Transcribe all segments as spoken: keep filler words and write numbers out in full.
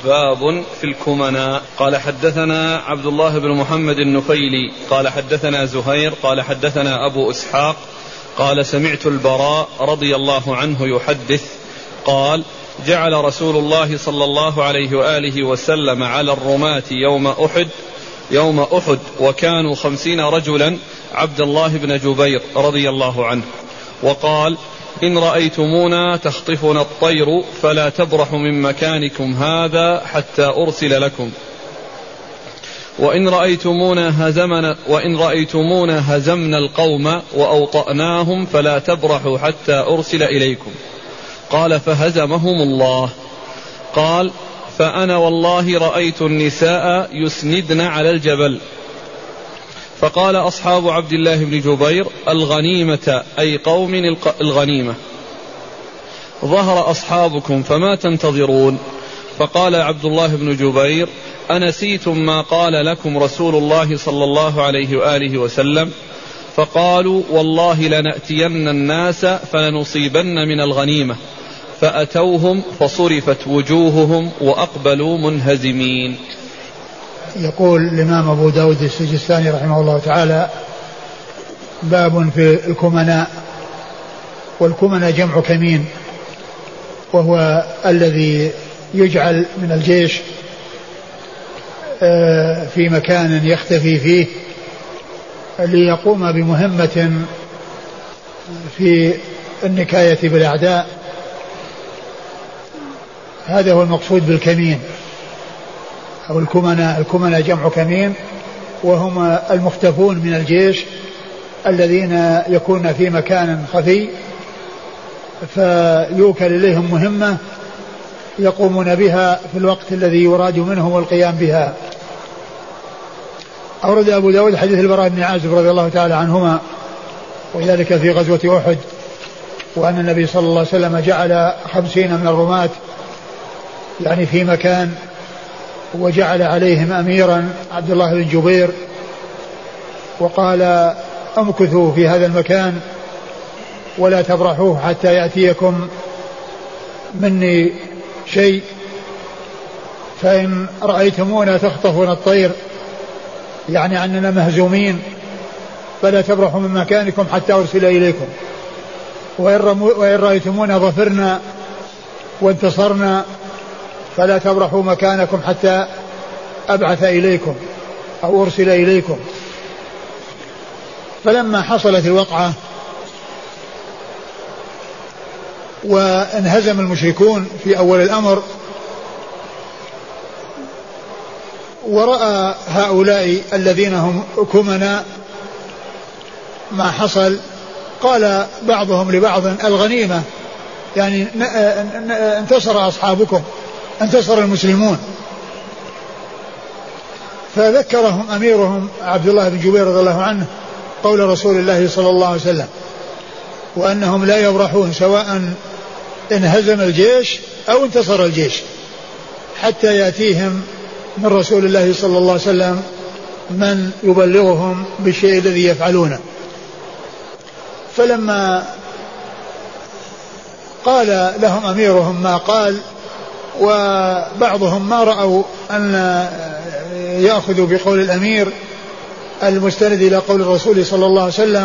باب في الكمناء. قال حدثنا عبد الله بن محمد النفيلي قال حدثنا زهير قال حدثنا أبو إسحاق قال سمعت البراء رضي الله عنه يحدث قال جعل رسول الله صلى الله عليه وآله وسلم على الرماة يوم أحد يوم أحد وكانوا خمسين رجلا عبد الله بن جبير رضي الله عنه، وقال إن رأيتمونا تخطفنا الطير فلا تبرحوا من مكانكم هذا حتى أرسل لكم، وإن رأيتمونا هزمنا, وإن رأيتمونا هزمنا القوم وأوطأناهم فلا تبرحوا حتى أرسل إليكم. قال فهزمهم الله. قال فأنا والله رأيت النساء يسندن على الجبل. فقال أصحاب عبد الله بن جبير الغنيمة أي قوم الغنيمة. ظهر أصحابكم فما تنتظرون؟ فقال عبد الله بن جبير أنسيتم ما قال لكم رسول الله صلى الله عليه وآله وسلم؟ فقالوا والله لنأتين الناس فلنصيبن من الغنيمة. فأتوهم فصرفت وجوههم وأقبلوا منهزمين. يقول الإمام أبو داود السجستاني رحمه الله تعالى باب في الكمناء. والكمناء جمع كمين، وهو الذي يجعل من الجيش في مكان يختفي فيه ليقوم بمهمة في النكاية بالأعداء. هذا هو المقصود بالكمين أو الكمناء. الكمناء جمع كمين، وهم المختفون من الجيش الذين يكون في مكان خفي فيوكل إليهم مهمة يقومون بها في الوقت الذي يراد منهم القيام بها. أورد أبو داود حديث البراء بن عازب رضي الله تعالى عنهما، وذلك في غزوة أحد، وأن النبي صلى الله عليه وسلم جعل خمسين من الرماة يعني في مكان، وجعل عليهم أميرا عبد الله بن جبير، وقال امكثوا في هذا المكان ولا تبرحوه حتى يأتيكم مني شيء، فإن رأيتمونا تخطفون الطير يعني أننا مهزومين فلا تبرحوا من مكانكم حتى أرسل إليكم، وإن رأيتمونا ظفرنا وانتصرنا فلا تبرحوا مكانكم حتى أبعث إليكم أو أرسل إليكم. فلما حصلت الوقعة وانهزم المشركون في أول الأمر، ورأى هؤلاء الذين هم كمنا ما حصل، قال بعضهم لبعض الغنيمة يعني انتصر أصحابكم، انتصر المسلمون. فذكرهم أميرهم عبد الله بن جبير رضي الله عنه قول رسول الله صلى الله عليه وسلم، وأنهم لا يبرحون سواء انهزم الجيش أو انتصر الجيش حتى يأتيهم من رسول الله صلى الله عليه وسلم من يبلغهم بالشيء الذي يفعلونه. فلما قال لهم أميرهم ما قال، وبعضهم ما رأوا أن يأخذوا بقول الأمير المستند إلى قول الرسول صلى الله عليه وسلم،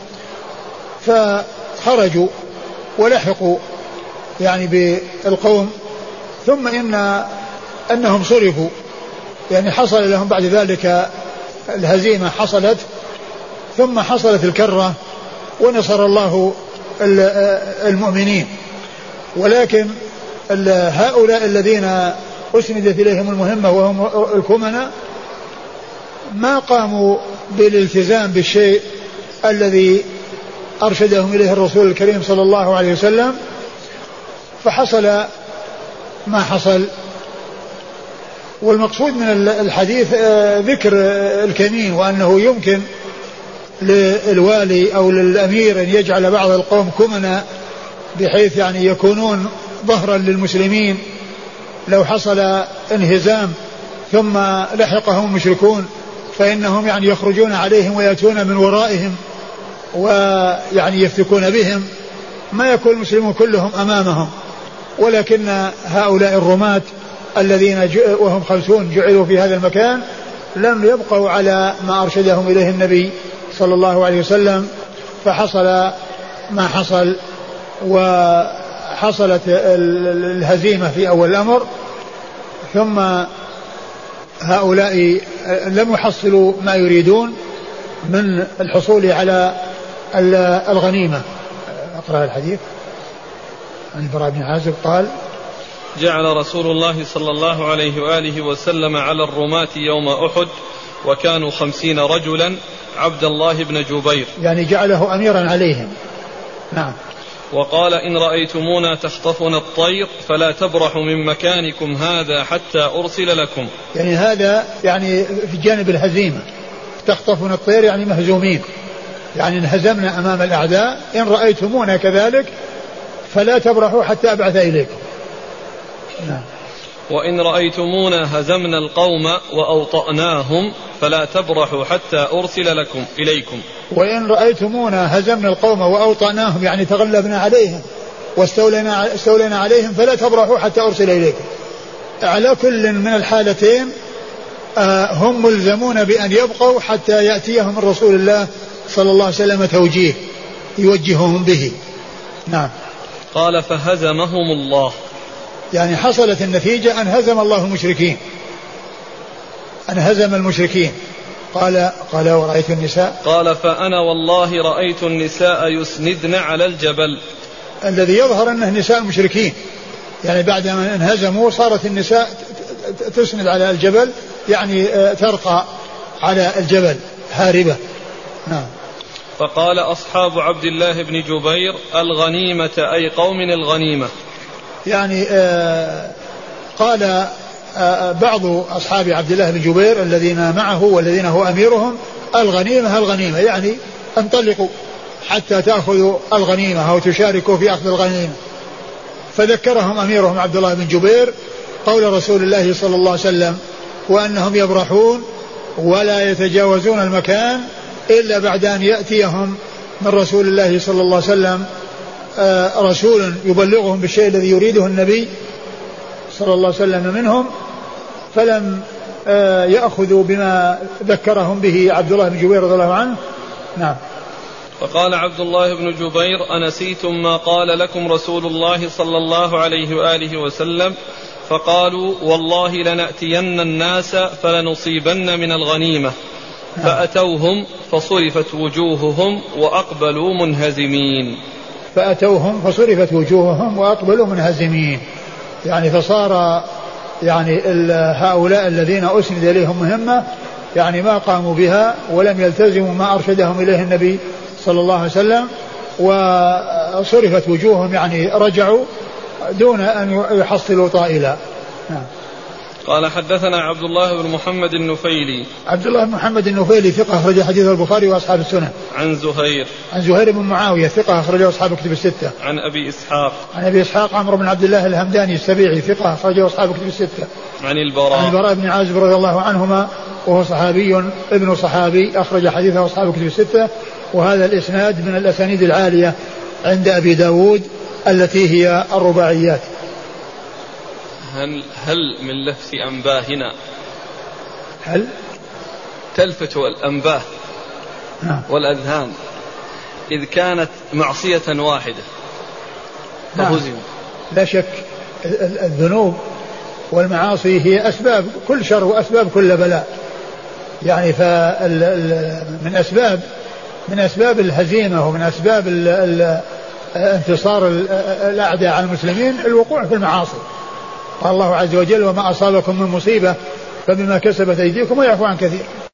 فخرجوا ولحقوا يعني بالقوم، ثم إن أنهم صرفوا يعني حصل لهم بعد ذلك الهزيمة حصلت، ثم حصلت الكرة ونصر الله المؤمنين. ولكن هؤلاء الذين أسندت إليهم المهمة وهم الكمنة ما قاموا بالالتزام بالشيء الذي أرشدهم إليه الرسول الكريم صلى الله عليه وسلم، فحصل ما حصل. والمقصود من الحديث ذكر الكمين، وأنه يمكن للوالي أو للأمير أن يجعل بعض القوم كمنا بحيث يعني يكونون ظهرا للمسلمين لو حصل انهزام ثم لحقهم المشركون، فإنهم يعني يخرجون عليهم ويأتون من ورائهم ويعني يفتكون بهم، ما يكون المسلمون كلهم أمامهم، ولكن هؤلاء الرماة الذين وهم خمسون جعلوا في هذا المكان لم يبقوا على ما أرشدهم إليه النبي صلى الله عليه وسلم، فحصل ما حصل، وحصلت الهزيمة في أول الأمر، ثم هؤلاء لم يحصلوا ما يريدون من الحصول على الغنيمة. أقرأ الحديث عن البراء بن عازب قال: جعل رسول الله صلى الله عليه وآله وسلم على الرماة يوم أحد وكانوا خمسين رجلا عبد الله بن جبير، يعني جعله أميرا عليهم. نعم. وقال: إن رأيتمونا تخطفنا الطير فلا تبرحوا من مكانكم هذا حتى أرسل لكم. يعني هذا يعني في جانب الهزيمة، تخطفنا الطير يعني مهزومين، يعني انهزمنا أمام الأعداء، إن رأيتمونا كذلك فلا تبرحوا حتى أبعث إليكم. نعم. وإن رأيتمونا هزمنا القوم وأوطأناهم فلا تبرحوا حتى أرسل لكم إليكم. وإن رأيتمونا هزمنا القوم وأوطأناهم يعني تغلبنا عليهم واستولينا استولينا عليهم فلا تبرحوا حتى أرسل إليكم. على كل من الحالتين هم ملزمون بأن يبقوا حتى يأتيهم الرسول الله صلى الله عليه وسلم توجيه يوجههم به. نعم. قال: فهزمهم الله، يعني حصلت النتيجة أن هزم الله المشركين، أن هزم المشركين. قال قال ورأيت النساء، قال: فأنا والله رأيت النساء يسندن على الجبل. الذي يظهر أنه نساء المشركين، يعني بعد ما انهزموا صارت النساء تسند على الجبل، يعني ترقى على الجبل هاربة. نعم. فقال أصحاب عبد الله بن جبير: الغنيمة أي قوم الغنيمة. يعني آه قال آه بعض أصحاب عبد الله بن جبير الذين معه والذين هو أميرهم: الغنيمة الغنيمة، يعني انطلقوا حتى تأخذوا الغنيمة أو تشاركوا في أخذ الغنيمة. فذكرهم أميرهم عبد الله بن جبير قول رسول الله صلى الله عليه وسلم، وأنهم يبرحون ولا يتجاوزون المكان إلا بعد أن يأتيهم من رسول الله صلى الله عليه وسلم آه رسول يبلغهم بالشيء الذي يريده النبي صلى الله عليه وسلم منهم، فلم آه يأخذوا بما ذكرهم به عبد الله بن جبير رضي الله عنه. نعم. فقال عبد الله بن جبير: أنسيتم ما قال لكم رسول الله صلى الله عليه وآله وسلم؟ فقالوا: والله لنأتين الناس فلنصيبن من الغنيمة. فأتوهم فصرفت وجوههم وأقبلوا منهزمين. فأتوهم فصرفت وجوههم وأقبلوا منهزمين، يعني فصار يعني هؤلاء الذين أسند إليهم مهمة يعني ما قاموا بها ولم يلتزموا ما أرشدهم إليه النبي صلى الله عليه وسلم، وصرفت وجوههم يعني رجعوا دون أن يحصلوا طائلا. نعم. قال: حدثنا عبد الله بن محمد النفيلي. عبد الله بن محمد النفيلي ثقة أخرج حديث البخاري وأصحاب السنة. عن زهير. عن زهير بن معاوية ثقة أخرجه أصحاب الكتب الستة. عن أبي إسحاق. عن أبي إسحاق عمرو بن عبد الله الهمداني السبيعي ثقة أخرجه أصحاب الكتب الستة. عن البراء. عن البراء بن عازب رضي الله عنهما وهو صحابي ابن صحابي أخرج حديثه أصحاب الكتب الستة. وهذا الإسناد من الأسانيد العالية عند أبي داود التي هي الرباعيات. هل, هل من لفظ أنباه هنا هل تلفت الأنباه نعم. والأذهان إذ كانت معصية واحدة فهزم. نعم. لا شك الذنوب والمعاصي هي أسباب كل شر وأسباب كل بلاء، يعني فمن أسباب من أسباب الهزيمة ومن أسباب ال ال انتصار الأعداء على المسلمين الوقوع في المعاصي. قال الله عز وجل: وما أصابكم من مصيبة فبما كسبت أيديكم ويعفو عن كثير.